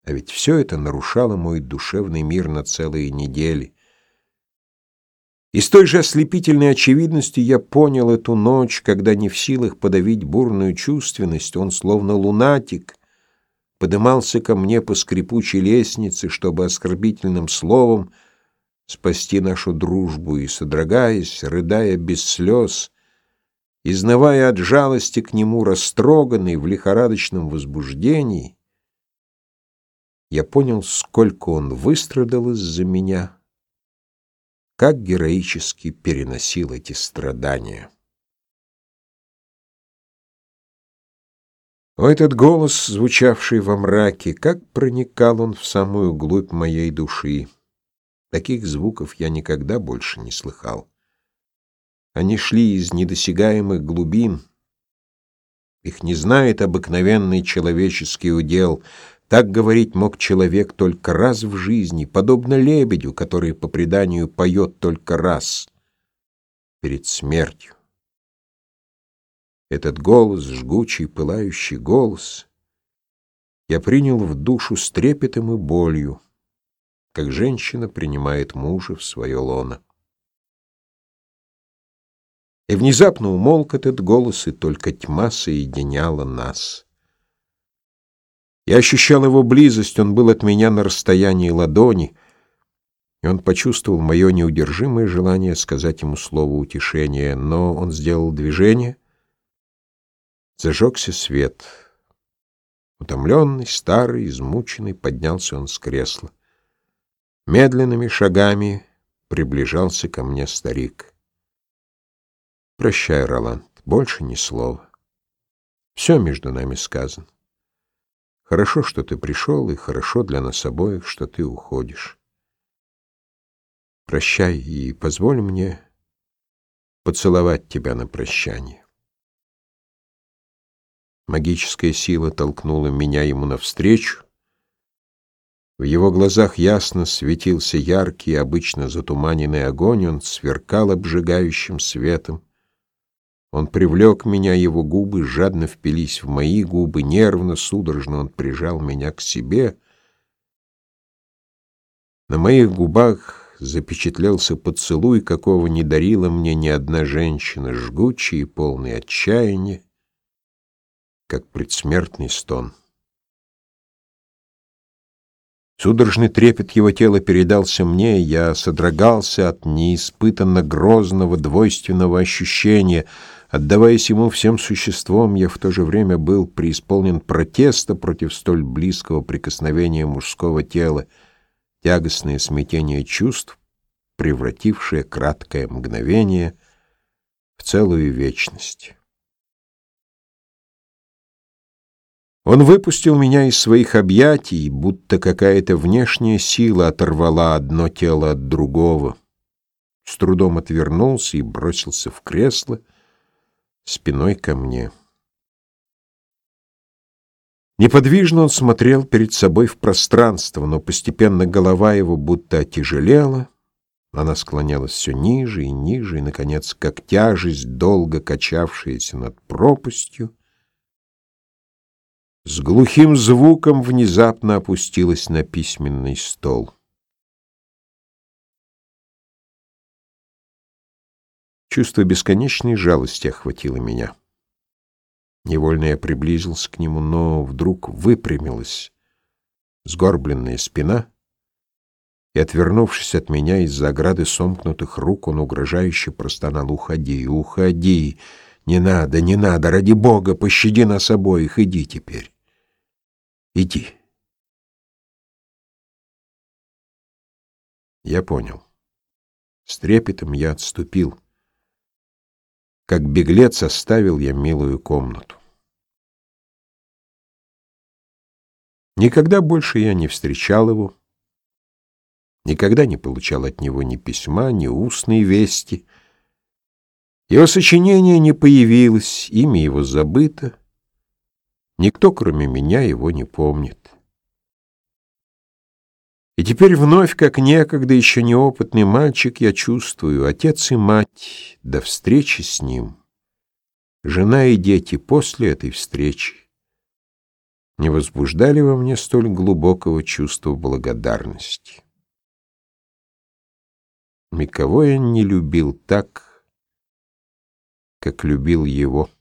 А ведь все это нарушало мой душевный мир на целые недели. И с той же ослепительной очевидностью я понял эту ночь, когда, не в силах подавить бурную чувственность, он, словно лунатик, подымался ко мне по скрипучей лестнице, чтобы оскорбительным словом спасти нашу дружбу, и, содрогаясь, рыдая без слез, изнывая от жалости к нему, растроганный в лихорадочном возбуждении, я понял, сколько он выстрадал из-за меня, как героически переносил эти страдания. О, этот голос, звучавший во мраке, как проникал он в самую глубь моей души! Таких звуков я никогда больше не слыхал. Они шли из недосягаемых глубин. Их не знает обыкновенный человеческий удел. Так говорить мог человек только раз в жизни, подобно лебедю, который по преданию поет только раз перед смертью. Этот голос, жгучий, пылающий голос, я принял в душу с трепетом и болью, как женщина принимает мужа в свое лоно. И внезапно умолк этот голос, и только тьма соединяла нас. Я ощущал его близость, он был от меня на расстоянии ладони, и он почувствовал мое неудержимое желание сказать ему слово утешения, но он сделал движение, зажегся свет. Утомленный, старый, измученный, поднялся он с кресла. Медленными шагами приближался ко мне старик. «Прощай, Роланд, больше ни слова. Все между нами сказано. Хорошо, что ты пришел, и хорошо для нас обоих, что ты уходишь. Прощай и позволь мне поцеловать тебя на прощание». Магическая сила толкнула меня ему навстречу. В его глазах ясно светился яркий, обычно затуманенный огонь, он сверкал обжигающим светом. Он привлек меня, его губы жадно впились в мои губы, нервно, судорожно он прижал меня к себе. На моих губах запечатлелся поцелуй, какого не дарила мне ни одна женщина, жгучий и полный отчаяния, как предсмертный стон. Судорожный трепет его тела передался мне, я содрогался от неиспытанно грозного двойственного ощущения. Отдаваясь ему всем существом, я в то же время был преисполнен протеста против столь близкого прикосновения мужского тела, тягостное смятение чувств, превратившее краткое мгновение в целую вечность. Он выпустил меня из своих объятий, будто какая-то внешняя сила оторвала одно тело от другого. С трудом отвернулся и бросился в кресло спиной ко мне. Неподвижно он смотрел перед собой в пространство, но постепенно голова его будто отяжелела, она склонялась все ниже и ниже, и, наконец, как тяжесть, долго качавшаяся над пропастью, с глухим звуком внезапно опустилась на письменный стол. Чувство бесконечной жалости охватило меня. Невольно я приблизился к нему, но вдруг выпрямилась сгорбленная спина, и, отвернувшись от меня из-за ограды сомкнутых рук, он угрожающе простонал: «Уходи, уходи! Не надо, не надо! Ради Бога, пощади нас обоих! Иди теперь! Иди!» Я понял. С трепетом я отступил. Как беглец оставил я милую комнату. Никогда больше я не встречал его, никогда не получал от него ни письма, ни устной вести. Его сочинение не появилось, имя его забыто. Никто, кроме меня, его не помнит. И теперь вновь, как некогда еще неопытный мальчик, я чувствую: отец и мать до встречи с ним, жена и дети после этой встречи, не возбуждали во мне столь глубокого чувства благодарности. Никого я не любил так, как любил его.